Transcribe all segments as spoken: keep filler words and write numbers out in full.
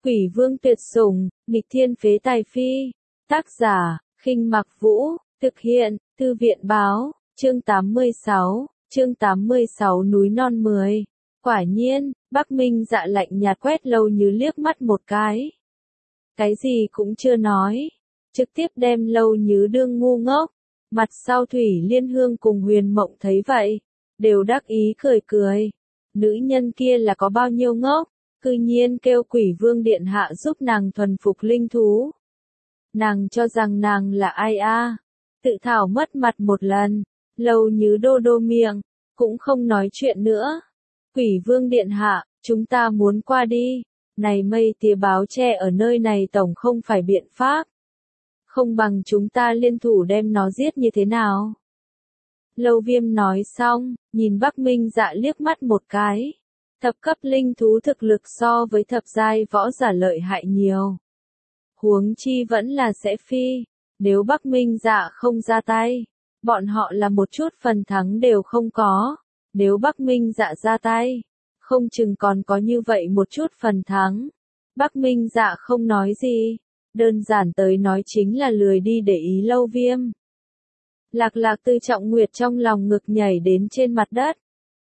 Quỷ vương tuyệt sủng, nghịch thiên phế tài phi. Tác giả, Khinh Mặc Vũ, thực hiện, Thư viện báo, chương tám mươi sáu, chương tám mươi sáu núi non mười. Quả nhiên, Bắc Minh Dạ lạnh nhạt quét Lâu Như liếc mắt một cái. Cái gì cũng chưa nói, trực tiếp đem Lâu Như đương ngu ngốc. Mặt sau Thủy Liên Hương cùng Huyền Mộng thấy vậy, đều đắc ý cười cười. Nữ nhân kia là có bao nhiêu ngốc, cư nhiên kêu Quỷ Vương điện hạ giúp nàng thuần phục linh thú. Nàng cho rằng nàng là ai a? Tự thảo mất mặt một lần, Lâu Như đô đô miệng, cũng không nói chuyện nữa. Quỷ Vương điện hạ, chúng ta muốn qua đi. Này mây tía báo tre ở nơi này tổng không phải biện pháp. Không bằng chúng ta liên thủ đem nó giết như thế nào? Lâu Viêm nói xong, nhìn Bắc Minh Dạ liếc mắt một cái. Thập cấp linh thú thực lực so với thập giai võ giả lợi hại nhiều. Huống chi vẫn là sẽ phi. Nếu Bắc Minh Dạ không ra tay, bọn họ là một chút phần thắng đều không có. Nếu Bắc Minh Dạ ra tay, không chừng còn có như vậy một chút phần thắng. Bắc Minh Dạ không nói gì, đơn giản tới nói chính là lười đi để ý Lâu Viêm. Lạc Lạc từ Trọng Nguyệt trong lòng ngực nhảy đến trên mặt đất.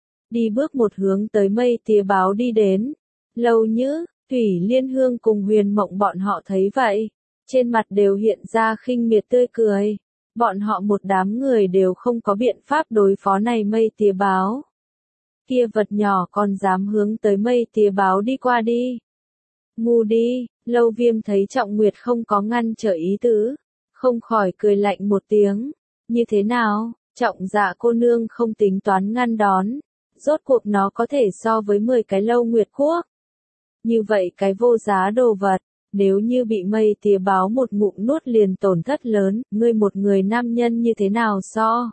Đi bước một hướng tới mây tía báo đi đến. Lâu Như, Thủy Liên Hương cùng Huyền Mộng bọn họ thấy vậy, trên mặt đều hiện ra khinh miệt tươi cười. Bọn họ một đám người đều không có biện pháp đối phó này mây tía báo. Kia vật nhỏ còn dám hướng tới mây tía báo đi qua đi. Ngu đi, Lâu Viêm thấy Trọng Nguyệt không có ngăn trở ý tứ, không khỏi cười lạnh một tiếng. Như thế nào, Trọng Dạ cô nương không tính toán ngăn đón, rốt cuộc nó có thể so với mười cái Lâu Nguyệt quốc. Như vậy cái vô giá đồ vật, nếu như bị mây tía báo một ngụm nuốt liền tổn thất lớn, ngươi một người nam nhân như thế nào so?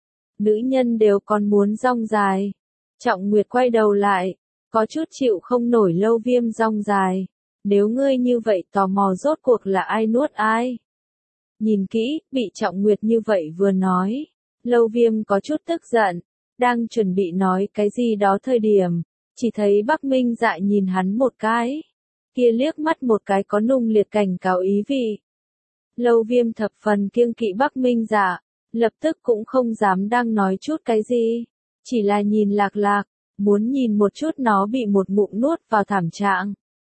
Nữ nhân đều còn muốn rong dài. Trọng Nguyệt quay đầu lại, có chút chịu không nổi Lâu Viêm rong dài. Nếu ngươi như vậy tò mò rốt cuộc là ai nuốt ai? Nhìn kỹ, bị Trọng Nguyệt như vậy vừa nói. Lâu Viêm có chút tức giận, đang chuẩn bị nói cái gì đó thời điểm, chỉ thấy Bắc Minh Dạ nhìn hắn một cái. Kia liếc mắt một cái có nung liệt cảnh cáo ý vị. Lâu Viêm thập phần kiêng kỵ Bắc Minh Dạ, lập tức cũng không dám đang nói chút cái gì. Chỉ là nhìn Lạc Lạc, muốn nhìn một chút nó bị một ngụm nuốt vào thảm trạng.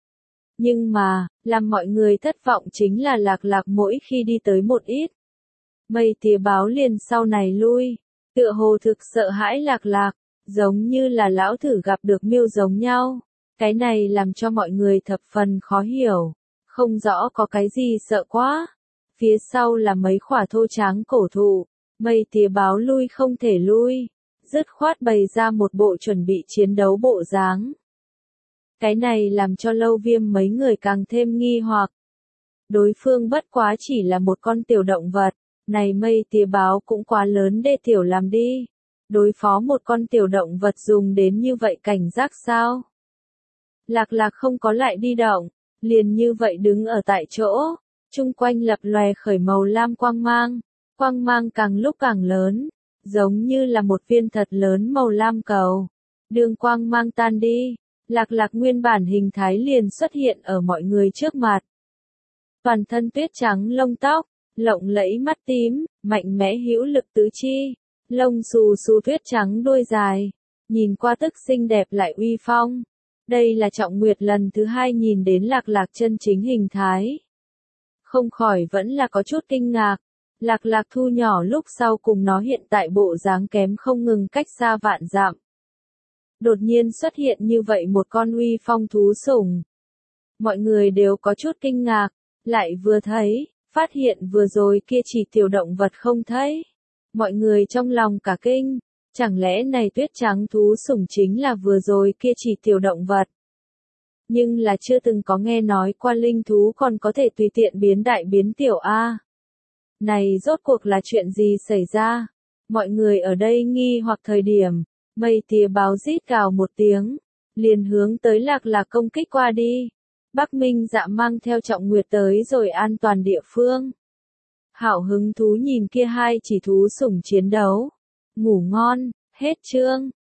Nhưng mà, làm mọi người thất vọng chính là Lạc Lạc mỗi khi đi tới một ít. Mây tía báo liền sau này lui, tựa hồ thực sợ hãi Lạc Lạc, giống như là lão thử gặp được miêu giống nhau. Cái này làm cho mọi người thập phần khó hiểu, không rõ có cái gì sợ quá. Phía sau là mấy khỏa thô tráng cổ thụ, mây tía báo lui không thể lui, dứt khoát bày ra một bộ chuẩn bị chiến đấu bộ dáng. Cái này làm cho Lâu Viêm mấy người càng thêm nghi hoặc. Đối phương bất quá chỉ là một con tiểu động vật, này mây tía báo cũng quá lớn để tiểu làm đi. Đối phó một con tiểu động vật dùng đến như vậy cảnh giác sao? Lạc Lạc không có lại đi động, liền như vậy đứng ở tại chỗ, chung quanh lập lòe khởi màu lam quang mang, quang mang càng lúc càng lớn, giống như là một viên thật lớn màu lam cầu. Đường quang mang tan đi, Lạc Lạc nguyên bản hình thái liền xuất hiện ở mọi người trước mặt. Toàn thân tuyết trắng lông tóc, lộng lẫy mắt tím, mạnh mẽ hữu lực tứ chi, lông xù xù tuyết trắng đuôi dài, nhìn qua tức xinh đẹp lại uy phong. Đây là Trọng Nguyệt lần thứ hai nhìn đến Lạc Lạc chân chính hình thái. Không khỏi vẫn là có chút kinh ngạc. Lạc Lạc thu nhỏ lúc sau cùng nó hiện tại bộ dáng kém không ngừng cách xa vạn dặm. Đột nhiên xuất hiện như vậy một con uy phong thú sủng. Mọi người đều có chút kinh ngạc, lại vừa thấy, phát hiện vừa rồi kia chỉ tiểu động vật không thấy. Mọi người trong lòng cả kinh. Chẳng lẽ này tuyết trắng thú sủng chính là vừa rồi kia chỉ tiểu động vật? Nhưng là chưa từng có nghe nói qua linh thú còn có thể tùy tiện biến đại biến tiểu a. Này rốt cuộc là chuyện gì xảy ra? Mọi người ở đây nghi hoặc thời điểm, mây tía báo rít gào một tiếng, liền hướng tới Lạc Lạc công kích qua đi. Bắc Minh Dạ mang theo Trọng Nguyệt tới rồi an toàn địa phương. Hảo hứng thú nhìn kia hai chỉ thú sủng chiến đấu. Ngủ ngon, hết chương.